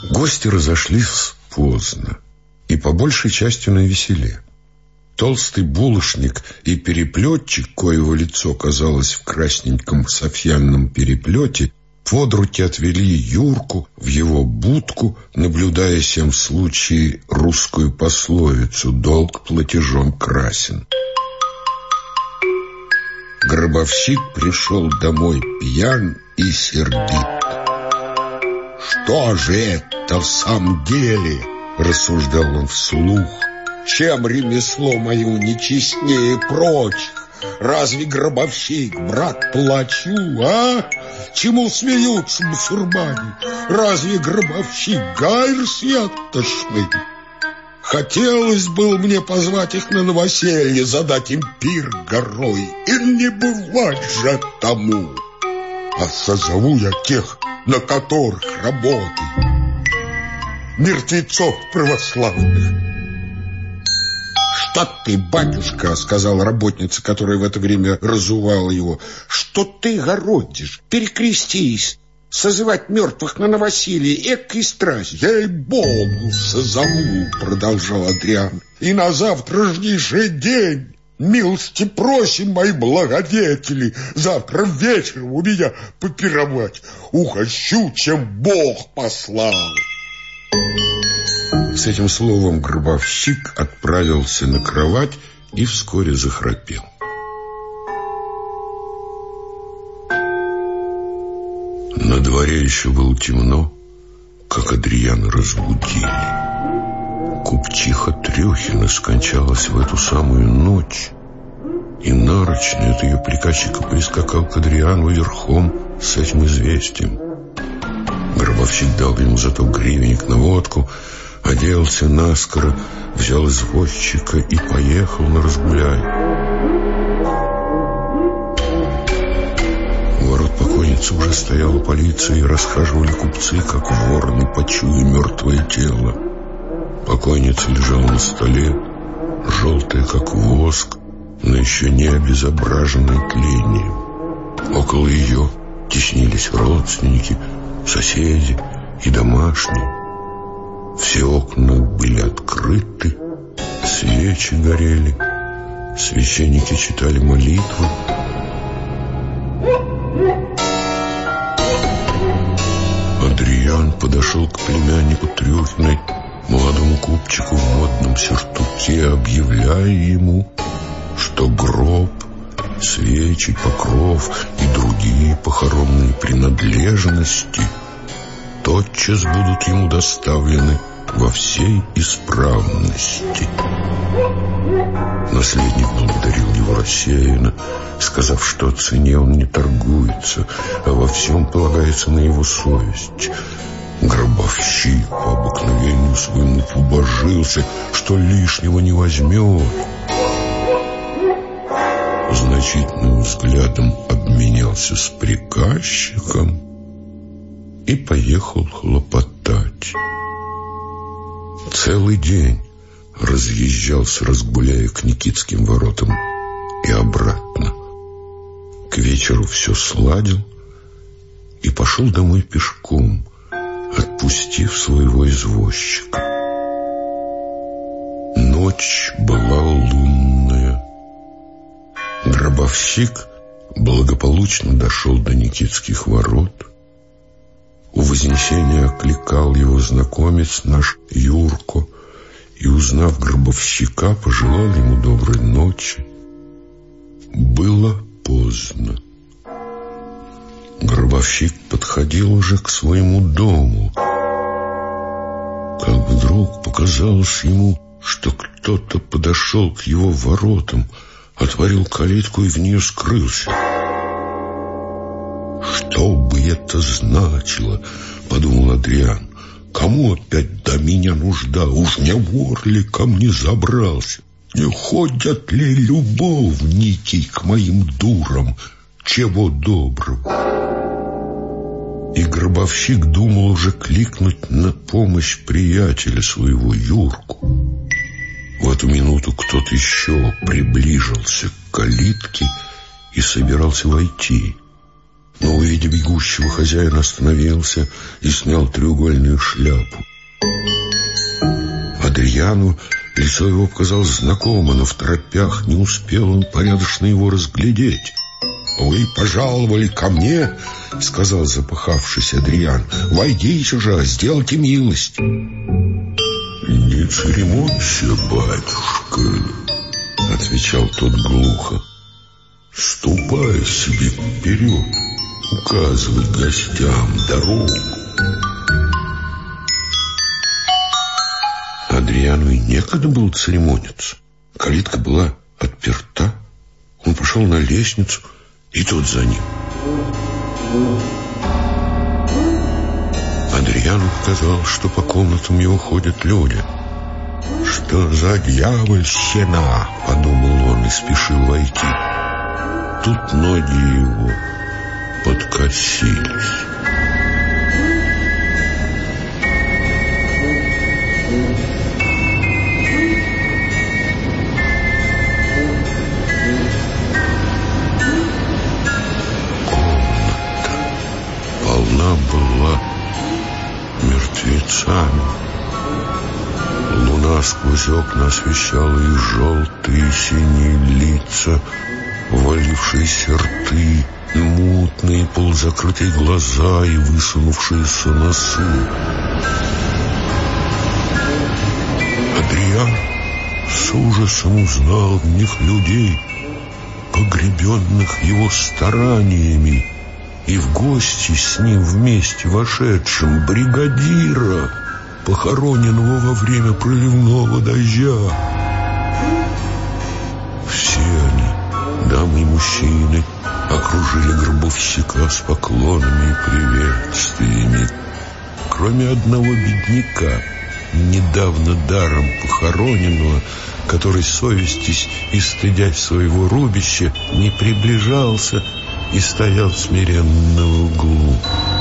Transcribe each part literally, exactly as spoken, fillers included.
Гости разошлись поздно и по большей части навеселе. Толстый булочник и переплетчик, коего лицо казалось в красненьком софьянном переплете, под руки отвели Юрку в его будку, наблюдая сем в случае русскую пословицу «долг платежом красен». Гробовщик пришел домой пьян и сердит. «Что же это в самом деле?» — рассуждал он вслух. «Чем ремесло мое нечестнее прочих? Разве гробовщик, брат, плачу, а? Чему смеются басурмане? Разве гробовщик гайр святошный? Хотелось было мне позвать их на новоселье, задать им пир горой, и не бывать же тому. А созову я тех, на которых работаю, мертвецов православных». «Что ты, батюшка, — сказала работница, которая в это время разувала его, — что ты городишь? Перекрестись! Созывать мертвых на новоселье, экой страсть!» «Ей-богу, созову, — продолжал Адриан, — и на завтрашний день милости просим, мои благодетели, завтра вечером у меня попировать. Угощу, чем Бог послал». С этим словом гробовщик отправился на кровать и вскоре захрапел. На дворе еще было темно, как Адрияна разбудили. Купчиха Трюхина скончалась в эту самую ночь, и нарочно от ее приказчика прискакал к Адриану верхом с этим известием. Гробовщик дал ему зато гривенник на водку, оделся наскоро, взял извозчика и поехал на Разгуляй. У ворот покойницы уже стояла полиция, и расхаживали купцы, как вороны, почуя мертвое тело. Покойница лежала на столе, желтая, как воск, но еще не обезображенная тлением. Около ее теснились родственники, соседи и домашние. Все окна были открыты, свечи горели, священники читали молитвы. Адриан подошел к племяннику Трюхиной, молодому купчику в модном сюртуке, объявляя ему, что гроб, свечи, покров и другие похоронные принадлежности тотчас будут ему доставлены во всей исправности. Наследник благодарил его рассеянно, сказав, что о цене он не торгуется, а во всем полагается на его совесть. Гробовщик по обыкновению своему побожился, что лишнего не возьмет. Значительным взглядом обменялся с приказчиком и поехал хлопотать. Целый день разъезжал с Разгуляя к Никитским воротам и обратно. К вечеру все сладил и пошел домой пешком, отпустив своего извозчика. Ночь была лунная. Гробовщик благополучно дошел до Никитских ворот. У Вознесения окликал его знакомец наш Юрко и, узнав гробовщика, пожелал ему доброй ночи. Было поздно. Гробовщик подходил уже к своему дому, как вдруг показалось ему, что кто-то подошел к его воротам, отворил калитку и в нее скрылся. «Что бы это значило?» — подумал Адриан. «Кому опять до меня нужда? Уж не вор ли ко мне забрался? Не ходят ли любовники к моим дурам? Чего доброго?» И гробовщик думал уже кликнуть на помощь приятеля своего Юрку. В эту минуту кто-то еще приближился к калитке и собирался войти. но, увидев бегущего хозяина, остановился и снял треугольную шляпу. Адрияну лицо его показалось знакомо, но в торопях не успел он порядочно его разглядеть. «Вы пожаловали ко мне?» — сказал запыхавшийся Адриян. «Войдите же, сделайте милость». «Не церемонься, батюшка», — отвечал тот глухо. «Ступай себе вперед, указывай гостям дорогу». Адрияну и некогда было церемониться. Калитка была отперта. Он пошел на лестницу, и тот за ним. Адрияну показалось, что по комнатам его ходят люди. «Что за дьявольщина?» — подумал он и спешил войти. Тут ноги его подкосились. Полна была мертвецами. Луна сквозь окна освещала их желтые и синие лица, валившиеся рты, мутные полузакрытые глаза и высунувшиеся носы. Адриян с ужасом узнал в них людей, погребенных его стараниями, и в гости с ним вместе вошедшим бригадира, похороненного во время проливного дождя. Все они, дамы и мужчины, окружили гробовщика с поклонами и приветствиями, кроме одного бедняка, недавно даром похороненного, который, совестясь и стыдясь своего рубища, не приближался и стоял смиренно в углу.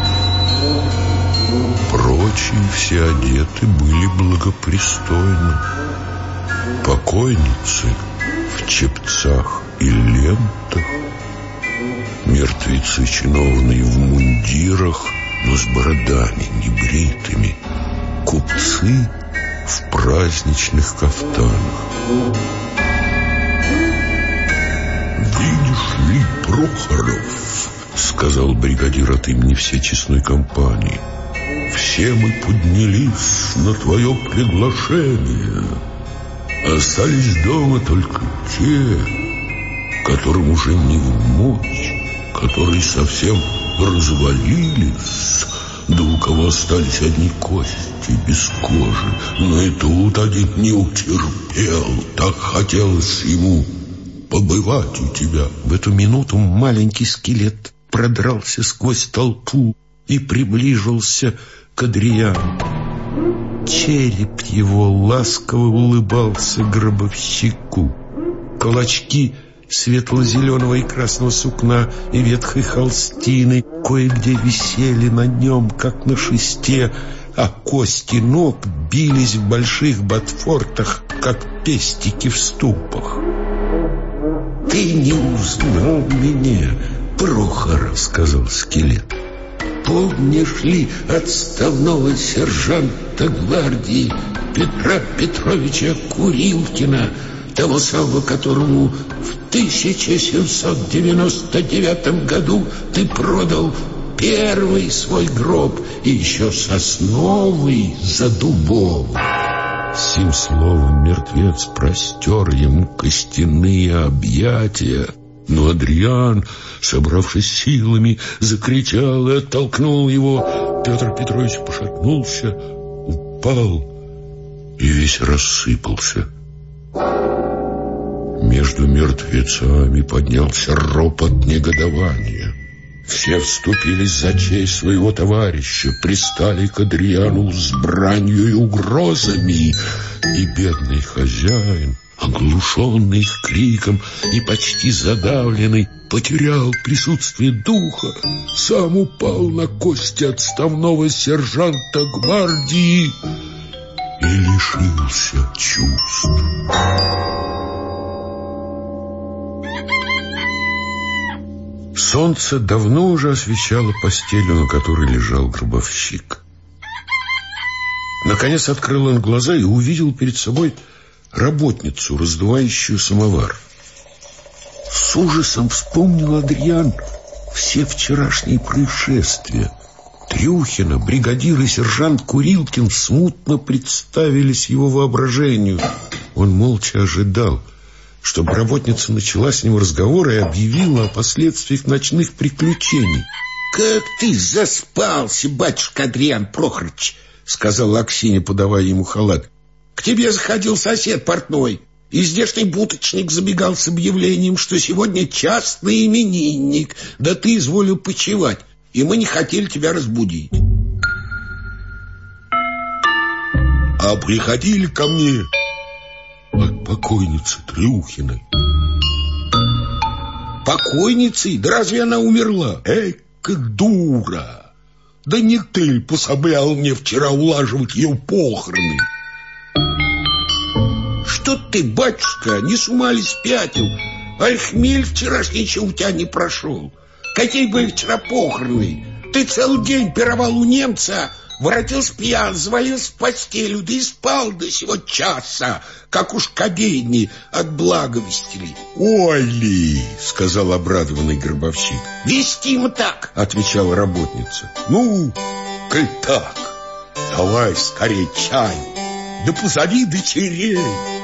Прочие все одеты были благопристойно. Покойницы в чепцах и лентах, мертвецы чиновные в мундирах, но с бородами небритыми, купцы в праздничных кафтанах. «Видишь ли, Прохоров, — сказал бригадир от имени всей честной компании, — все мы поднялись на твое приглашение. Остались дома только те, которым уже не в мочь, которые совсем развалились, да у кого остались одни кости без кожи. Но и тут один не утерпел, так хотелось ему побывать у тебя». В эту минуту маленький скелет продрался сквозь толпу и приближился к Адрияну. Череп его ласково улыбался гробовщику. Клочки светло-зеленого и красного сукна и ветхой холстины кое-где висели на нем, как на шесте, а кости ног бились в больших ботфортах, как пестики в ступах. «Ты не узнал меня, Прохоров, — сказал скелет. — Помнишь ли отставного сержанта гвардии Петра Петровича Курилкина, того самого, которому в тысяча семьсот девяносто девятом году ты продал первый свой гроб, и еще сосновый за дубовый?» Сим словом мертвец простер ему костяные объятия, но Адриян, собравшись силами, закричал и оттолкнул его. Петр Петрович пошатнулся, упал и весь рассыпался. Между мертвецами поднялся ропот негодования. Все вступились за честь своего товарища, пристали к Адрияну с бранью и угрозами, и бедный хозяин, оглушенный их криком и почти задавленный, потерял присутствие духа, сам упал на кости отставного сержанта гвардии и лишился чувств. Солнце давно уже освещало постелью, на которой лежал гробовщик. Наконец открыл он глаза и увидел перед собой работницу, раздувающую самовар. С ужасом вспомнил Адриян все вчерашние происшествия. Трюхина, бригадир и сержант Курилкин смутно представились его воображению. Он молча ожидал, чтобы работница начала с ним разговор и объявила о последствиях ночных приключений. «Как ты заспался, батюшка Адриян Прохорович!» — сказала Аксинья, подавая ему халат. «К тебе заходил сосед портной, и здешний буточник забегал с объявлением, что сегодня частный именинник, да ты изволил почивать, и мы не хотели тебя разбудить». «А приходили ко мне от покойницы Трюхиной». «Покойницей? Да разве она умерла?» «Эка дура! Да не ты пособлял мне вчера улаживать ее похороны». «Что ты, батюшка, не с ума ли спятил? Аль хмель вчерашний еще у тебя не прошел. Какие были вчера похороны? Ты целый день пировал у немца, воротился пьян, завалился в постелю, да и спал до сего часа, как уж к обедне отблаговестили». «Ой ли!» — сказал обрадованный гробовщик. «Вестимо так!» — отвечала работница. «Ну, коль так, давай скорее чаю, да позови дочерей».